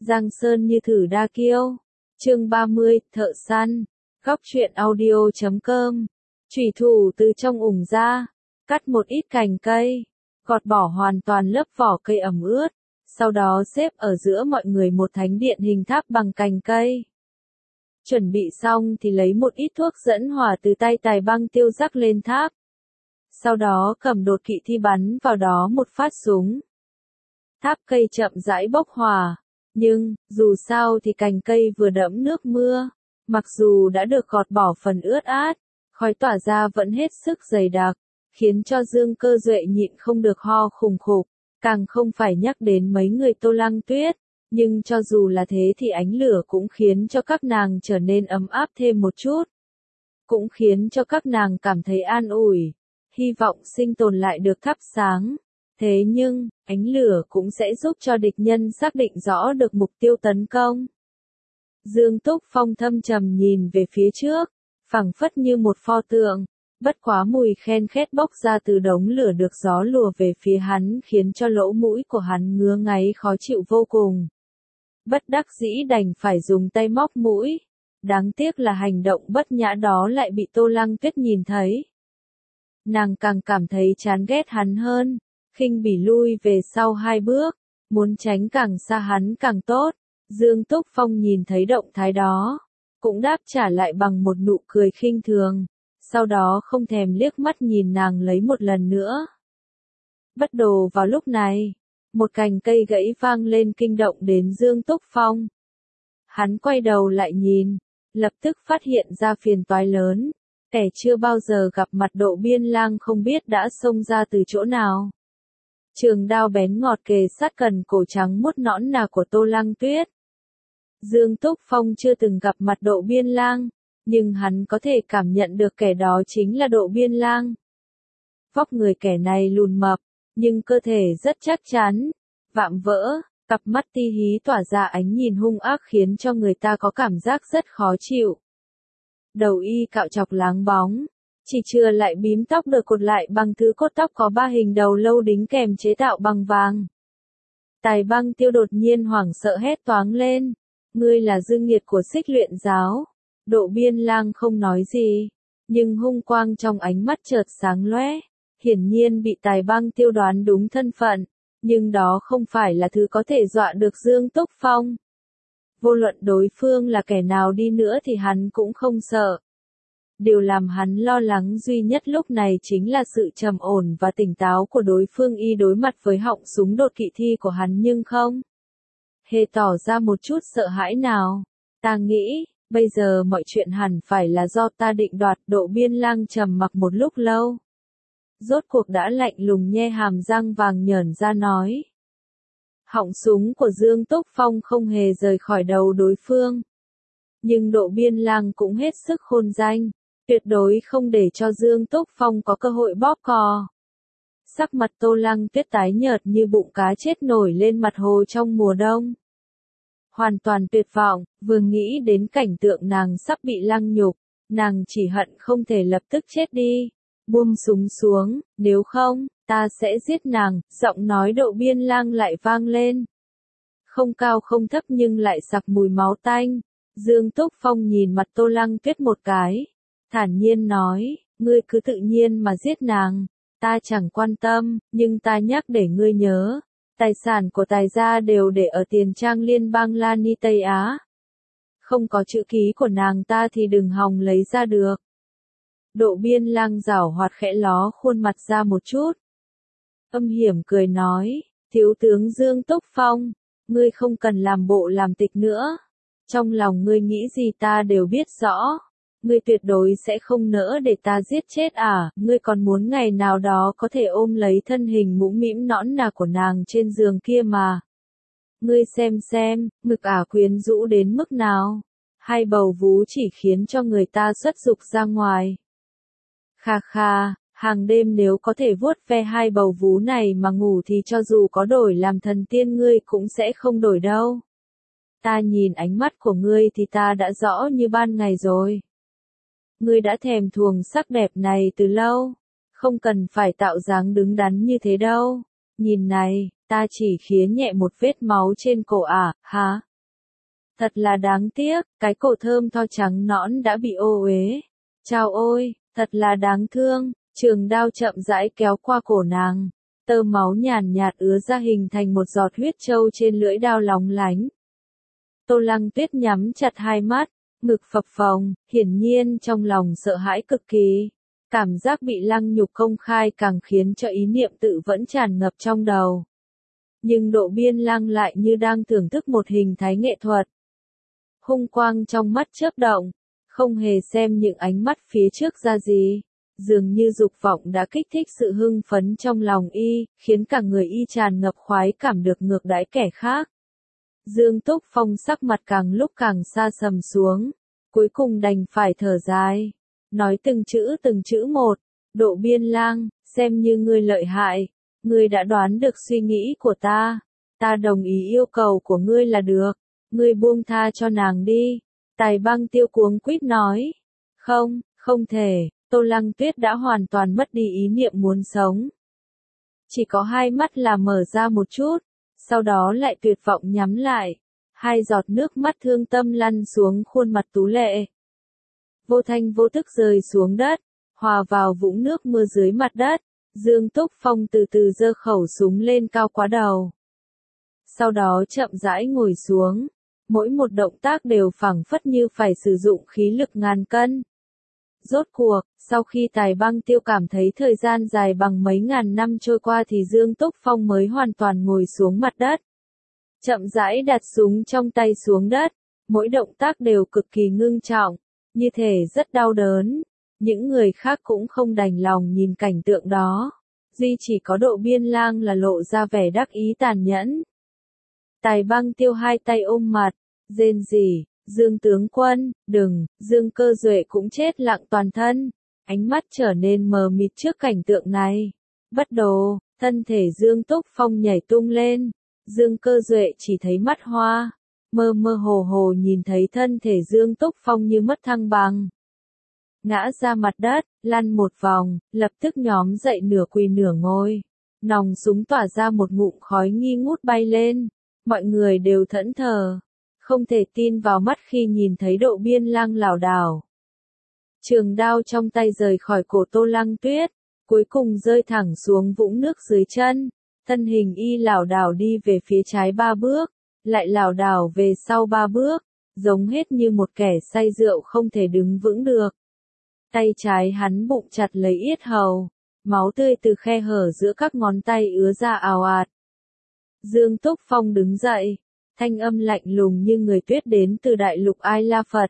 Giang Sơn như thử đa kiêu. Chương 30, thợ săn. Góc truyện audio.com. Chủy thủ từ trong ủng ra, cắt một ít cành cây, gọt bỏ hoàn toàn lớp vỏ cây ẩm ướt, sau đó xếp ở giữa mọi người một thánh điện hình tháp bằng cành cây. Chuẩn bị xong thì lấy một ít thuốc dẫn hỏa từ tay Tài Băng Tiêu rắc lên tháp. Sau đó cầm đột kỵ thi bắn vào đó một phát súng. Tháp cây chậm rãi bốc hỏa, nhưng, dù sao thì cành cây vừa đẫm nước mưa, mặc dù đã được gọt bỏ phần ướt át, khói tỏa ra vẫn hết sức dày đặc, khiến cho Dương Cơ Duệ nhịn không được ho khủng khục, càng không phải nhắc đến mấy người Tô Lăng Tuyết, nhưng cho dù là thế thì ánh lửa cũng khiến cho các nàng trở nên ấm áp thêm một chút, cũng khiến cho các nàng cảm thấy an ủi, hy vọng sinh tồn lại được thắp sáng. Thế nhưng, ánh lửa cũng sẽ giúp cho địch nhân xác định rõ được mục tiêu tấn công. Dương Túc Phong thâm trầm nhìn về phía trước, phảng phất như một pho tượng, bất quá mùi khen khét bốc ra từ đống lửa được gió lùa về phía hắn khiến cho lỗ mũi của hắn ngứa ngáy khó chịu vô cùng. Bất đắc dĩ đành phải dùng tay móc mũi, đáng tiếc là hành động bất nhã đó lại bị Tô Lăng Tuyết nhìn thấy. Nàng càng cảm thấy chán ghét hắn hơn, khinh bỉ lui về sau 2 bước, muốn tránh càng xa hắn càng tốt. Dương Túc Phong nhìn thấy động thái đó, cũng đáp trả lại bằng một nụ cười khinh thường, sau đó không thèm liếc mắt nhìn nàng lấy một lần nữa. Bất đồ vào lúc này, một cành cây gãy vang lên kinh động đến Dương Túc Phong. Hắn quay đầu lại nhìn, lập tức phát hiện ra phiền toái lớn, kẻ chưa bao giờ gặp mặt Độ Biên Lang không biết đã xông ra từ chỗ nào. Trường đao bén ngọt kề sát gần cổ trắng muốt nõn nà của Tô Lăng Tuyết. Dương Túc Phong chưa từng gặp mặt Độ Biên Lang, nhưng hắn có thể cảm nhận được kẻ đó chính là Độ Biên Lang. Vóc người kẻ này lùn mập, nhưng cơ thể rất chắc chắn, vạm vỡ, cặp mắt ti hí tỏa ra ánh nhìn hung ác khiến cho người ta có cảm giác rất khó chịu. Đầu y cạo chọc láng bóng, chỉ chừa lại bím tóc được cột lại bằng thứ cốt tóc có 3 hình đầu lâu đính kèm chế tạo bằng vàng. Tài Băng Tiêu đột nhiên hoảng sợ hét toáng lên, ngươi là dư nghiệt của Xích Luyện giáo. Độ Biên Lang không nói gì, nhưng hung quang trong ánh mắt chợt sáng lóe, hiển nhiên bị Tài Băng Tiêu đoán đúng thân phận, nhưng đó không phải là thứ có thể dọa được Dương Túc Phong. Vô luận đối phương là kẻ nào đi nữa thì hắn cũng không sợ. Điều làm hắn lo lắng duy nhất lúc này chính là sự trầm ổn và tỉnh táo của đối phương y đối mặt với họng súng đột kỵ thi của hắn nhưng không hề tỏ ra một chút sợ hãi nào. Ta nghĩ, bây giờ mọi chuyện hẳn phải là do ta định đoạt. Độ Biên Lang trầm mặc một lúc lâu, rốt cuộc đã lạnh lùng nhe hàm răng vàng nhởn ra nói. Họng súng của Dương Túc Phong không hề rời khỏi đầu đối phương. Nhưng Độ Biên Lang cũng hết sức khôn danh, tuyệt đối không để cho Dương Túc Phong có cơ hội bóp cò. Sắc mặt Tô Lăng Tuyết tái nhợt như bụng cá chết nổi lên mặt hồ trong mùa đông. Hoàn toàn tuyệt vọng, vừa nghĩ đến cảnh tượng nàng sắp bị lăng nhục, nàng chỉ hận không thể lập tức chết đi. Buông súng xuống, nếu không, ta sẽ giết nàng, giọng nói Độ Biên Lang lại vang lên. Không cao không thấp nhưng lại sặc mùi máu tanh. Dương Túc Phong nhìn mặt Tô Lăng Tuyết một cái, thản nhiên nói, ngươi cứ tự nhiên mà giết nàng, ta chẳng quan tâm, nhưng ta nhắc để ngươi nhớ, tài sản của Tài gia đều để ở tiền trang liên bang Lani Tây Á. Không có chữ ký của nàng ta thì đừng hòng lấy ra được. Độ Biên Lang giảo hoạt khẽ ló khuôn mặt ra một chút. Âm hiểm cười nói, thiếu tướng Dương Túc Phong, ngươi không cần làm bộ làm tịch nữa. Trong lòng ngươi nghĩ gì ta đều biết rõ. Ngươi tuyệt đối sẽ không nỡ để ta giết chết à, ngươi còn muốn ngày nào đó có thể ôm lấy thân hình mũm mĩm nõn nà của nàng trên giường kia mà. Ngươi xem, ngực ả quyến rũ đến mức nào. Hai bầu vú chỉ khiến cho người ta xuất dục ra ngoài. Kha kha, hàng đêm nếu có thể vuốt ve hai bầu vú này mà ngủ thì cho dù có đổi làm thần tiên ngươi cũng sẽ không đổi đâu. Ta nhìn ánh mắt của ngươi thì ta đã rõ như ban ngày rồi. Ngươi đã thèm thuồng sắc đẹp này từ lâu, không cần phải tạo dáng đứng đắn như thế đâu. Nhìn này, ta chỉ khía nhẹ một vết máu trên cổ ả, hả? Thật là đáng tiếc, cái cổ thơm tho trắng nõn đã bị ô uế. Chao ôi, thật là đáng thương, trường đao chậm rãi kéo qua cổ nàng. Tơ máu nhàn nhạt ứa ra hình thành một giọt huyết trâu trên lưỡi đao lóng lánh. Tô Lăng Tuyết nhắm chặt hai mắt, ngực phập phồng, hiển nhiên trong lòng sợ hãi cực kỳ. Cảm giác bị lăng nhục công khai càng khiến cho ý niệm tự vẫn tràn ngập trong đầu. Nhưng Độ Biên Lăng lại như đang thưởng thức một hình thái nghệ thuật. Hung quang trong mắt chớp động, không hề xem những ánh mắt phía trước ra gì. Dường như dục vọng đã kích thích sự hưng phấn trong lòng y, khiến cả người y tràn ngập khoái cảm được ngược đãi kẻ khác. Dương Túc Phong sắc mặt càng lúc càng xa sầm xuống, cuối cùng đành phải thở dài, nói từng chữ một, Độ Biên Lang, xem như ngươi lợi hại, ngươi đã đoán được suy nghĩ của ta đồng ý yêu cầu của ngươi là được, ngươi buông tha cho nàng đi. Tài Băng Tiêu cuống quýt nói, không thể. Tô Lăng Tuyết đã hoàn toàn mất đi ý niệm muốn sống. Chỉ có hai mắt là mở ra một chút, sau đó lại tuyệt vọng nhắm lại. Hai giọt nước mắt thương tâm lăn xuống khuôn mặt tú lệ. Vô thanh vô tức rơi xuống đất, hòa vào vũng nước mưa dưới mặt đất. Dương Túc Phong từ từ giơ khẩu súng lên cao quá đầu. Sau đó chậm rãi ngồi xuống. Mỗi một động tác đều phảng phất như phải sử dụng khí lực ngàn cân. Rốt cuộc, sau khi Tài Băng Tiêu cảm thấy thời gian dài bằng mấy ngàn năm trôi qua thì Dương Túc Phong mới hoàn toàn ngồi xuống mặt đất. Chậm rãi đặt súng trong tay xuống đất, mỗi động tác đều cực kỳ ngưng trọng, như thể rất đau đớn. Những người khác cũng không đành lòng nhìn cảnh tượng đó. Duy chỉ có Độ Biên Lang là lộ ra vẻ đắc ý tàn nhẫn. Tài Băng Tiêu hai tay ôm mặt, rên rỉ. Dương tướng quân, đừng, Dương Cơ Duệ cũng chết lặng toàn thân, ánh mắt trở nên mờ mịt trước cảnh tượng này. Bất đồ, thân thể Dương Túc Phong nhảy tung lên, Dương Cơ Duệ chỉ thấy mắt hoa, mơ mơ hồ hồ nhìn thấy thân thể Dương Túc Phong như mất thăng bằng. Ngã ra mặt đất, lăn một vòng, lập tức nhóm dậy nửa quỳ nửa ngồi. Nòng súng tỏa ra một ngụm khói nghi ngút bay lên, mọi người đều thẫn thờ. Không thể tin vào mắt khi nhìn thấy Độ Biên Lang lảo đảo. Trường đao trong tay rời khỏi cổ Tô Lăng Tuyết, cuối cùng rơi thẳng xuống vũng nước dưới chân, thân hình y lảo đảo đi về phía trái 3 bước, lại lảo đảo về sau 3 bước, giống hết như một kẻ say rượu không thể đứng vững được. Tay trái hắn bụng chặt lấy yết hầu, máu tươi từ khe hở giữa các ngón tay ứa ra ào ạt. Dương Túc Phong đứng dậy. Thanh âm lạnh lùng như người tuyết đến từ đại lục Ai La Phật.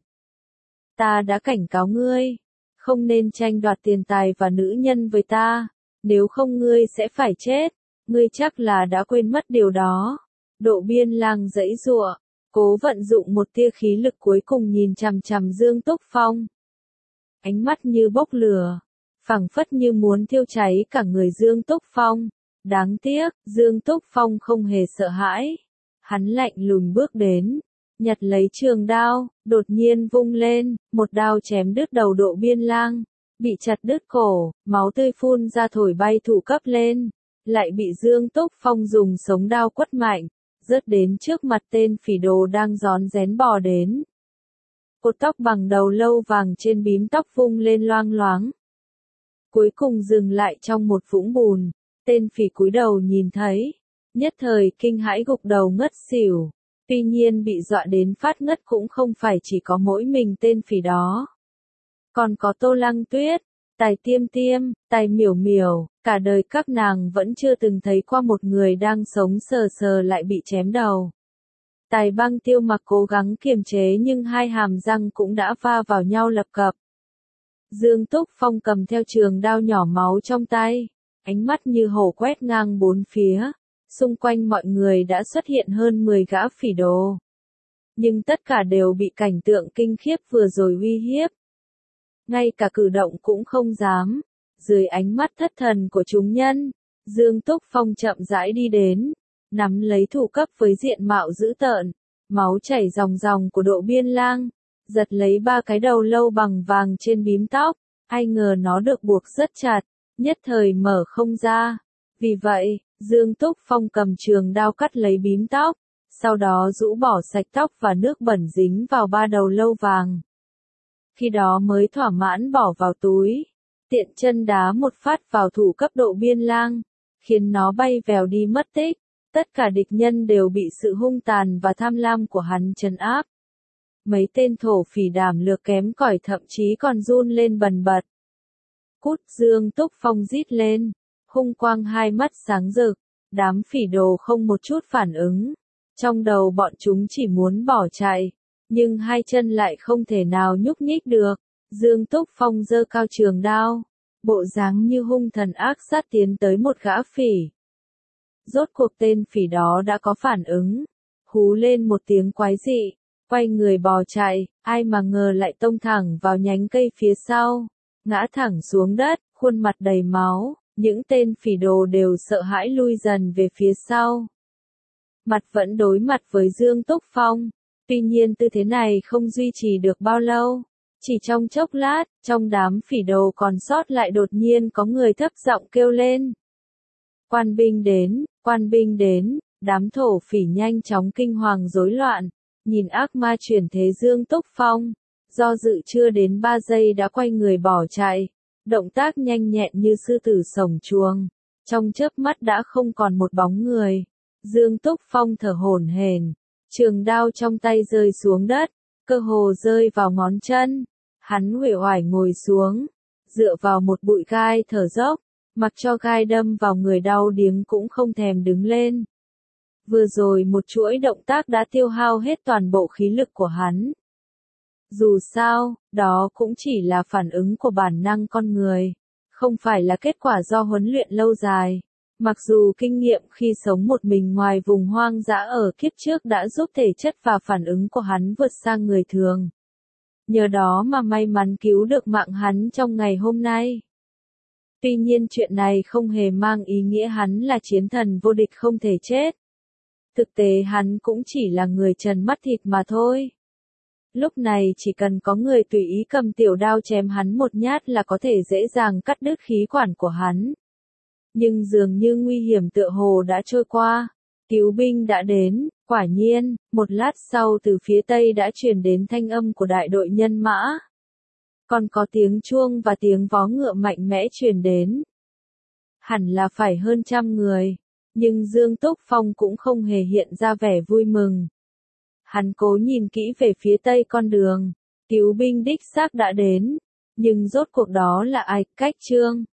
Ta đã cảnh cáo ngươi, không nên tranh đoạt tiền tài và nữ nhân với ta, nếu không ngươi sẽ phải chết, ngươi chắc là đã quên mất điều đó. Độ Biên Lang giãy giụa, cố vận dụng một tia khí lực cuối cùng nhìn chằm chằm Dương Túc Phong. Ánh mắt như bốc lửa, phảng phất như muốn thiêu cháy cả người Dương Túc Phong. Đáng tiếc, Dương Túc Phong không hề sợ hãi. Hắn lạnh lùng bước đến, nhặt lấy trường đao, đột nhiên vung lên, một đao chém đứt đầu Độ Biên Lang, bị chặt đứt cổ, máu tươi phun ra thổi bay thủ cấp lên, lại bị Dương Túc Phong dùng sống đao quất mạnh, rớt đến trước mặt tên phỉ đồ đang rón rén bò đến. Cột tóc bằng đầu lâu vàng trên bím tóc vung lên loang loáng. Cuối cùng dừng lại trong một vũng bùn, tên phỉ cúi đầu nhìn thấy. Nhất thời kinh hãi gục đầu ngất xỉu, tuy nhiên bị dọa đến phát ngất cũng không phải chỉ có mỗi mình tên phỉ đó. Còn có Tô Lăng Tuyết, Tài Tiêm Tiêm, Tài Miểu Miểu, cả đời các nàng vẫn chưa từng thấy qua một người đang sống sờ sờ lại bị chém đầu. Tài Băng Tiêu mặc cố gắng kiềm chế nhưng hai hàm răng cũng đã va vào nhau lập cập. Dương Túc Phong cầm theo trường đao nhỏ máu trong tay, ánh mắt như hổ quét ngang bốn phía. Xung quanh mọi người đã xuất hiện hơn 10 gã phỉ đồ. Nhưng tất cả đều bị cảnh tượng kinh khiếp vừa rồi uy hiếp. Ngay cả cử động cũng không dám. Dưới ánh mắt thất thần của chúng nhân, Dương Túc Phong chậm rãi đi đến, nắm lấy thủ cấp với diện mạo dữ tợn, máu chảy ròng ròng của Độ Biên Lang, giật lấy 3 cái đầu lâu bằng vàng trên bím tóc, ai ngờ nó được buộc rất chặt, nhất thời mở không ra. Vì vậy, Dương Túc Phong cầm trường đao cắt lấy bím tóc, sau đó rũ bỏ sạch tóc và nước bẩn dính vào ba đầu lâu vàng. Khi đó mới thỏa mãn bỏ vào túi, tiện chân đá một phát vào thủ cấp độ biên lang, khiến nó bay vèo đi mất tích. Tất cả địch nhân đều bị sự hung tàn và tham lam của hắn trấn áp. Mấy tên thổ phỉ đảm lược kém cỏi thậm chí còn run lên bần bật. Cút! Dương Túc Phong rít lên, hung quang hai mắt sáng rực, đám phỉ đồ không một chút phản ứng. Trong đầu bọn chúng chỉ muốn bỏ chạy, nhưng hai chân lại không thể nào nhúc nhích được. Dương Túc Phong giơ cao trường đao, bộ dáng như hung thần ác sát tiến tới một gã phỉ. Rốt cuộc tên phỉ đó đã có phản ứng, hú lên một tiếng quái dị, quay người bò chạy, ai mà ngờ lại tông thẳng vào nhánh cây phía sau, ngã thẳng xuống đất, khuôn mặt đầy máu, những tên phỉ đồ đều sợ hãi lui dần về phía sau. Mặt vẫn đối mặt với Dương Túc Phong, tuy nhiên tư thế này không duy trì được bao lâu. Chỉ trong chốc lát, trong đám phỉ đồ còn sót lại đột nhiên có người thấp giọng kêu lên. Quan binh đến, quan binh đến, đám thổ phỉ nhanh chóng kinh hoàng rối loạn, nhìn ác ma chuyển thế Dương Túc Phong, do dự chưa đến 3 giây đã quay người bỏ chạy, động tác nhanh nhẹn như sư tử sổng chuồng, trong chớp mắt đã không còn một bóng người. Dương Túc Phong thở hổn hển, trường đao trong tay rơi xuống đất, cơ hồ rơi vào ngón chân. Hắn uể oải ngồi xuống, dựa vào một bụi gai thở dốc, mặc cho gai đâm vào người đau điếng cũng không thèm đứng lên. Vừa rồi một chuỗi động tác đã tiêu hao hết toàn bộ khí lực của hắn. Dù sao, đó cũng chỉ là phản ứng của bản năng con người, không phải là kết quả do huấn luyện lâu dài. Mặc dù kinh nghiệm khi sống một mình ngoài vùng hoang dã ở kiếp trước đã giúp thể chất và phản ứng của hắn vượt sang người thường. Nhờ đó mà may mắn cứu được mạng hắn trong ngày hôm nay. Tuy nhiên chuyện này không hề mang ý nghĩa hắn là chiến thần vô địch không thể chết. Thực tế hắn cũng chỉ là người trần mắt thịt mà thôi. Lúc này chỉ cần có người tùy ý cầm tiểu đao chém hắn một nhát là có thể dễ dàng cắt đứt khí quản của hắn. Nhưng dường như nguy hiểm tựa hồ đã trôi qua. Cứu binh đã đến, quả nhiên, một lát sau từ phía tây đã truyền đến thanh âm của đại đội nhân mã. Còn có tiếng chuông và tiếng vó ngựa mạnh mẽ truyền đến. Hẳn là phải hơn 100 người, nhưng Dương Túc Phong cũng không hề hiện ra vẻ vui mừng. Hắn cố nhìn kỹ về phía tây con đường, cứu binh đích xác đã đến, nhưng rốt cuộc đó là ai? Cách Trương,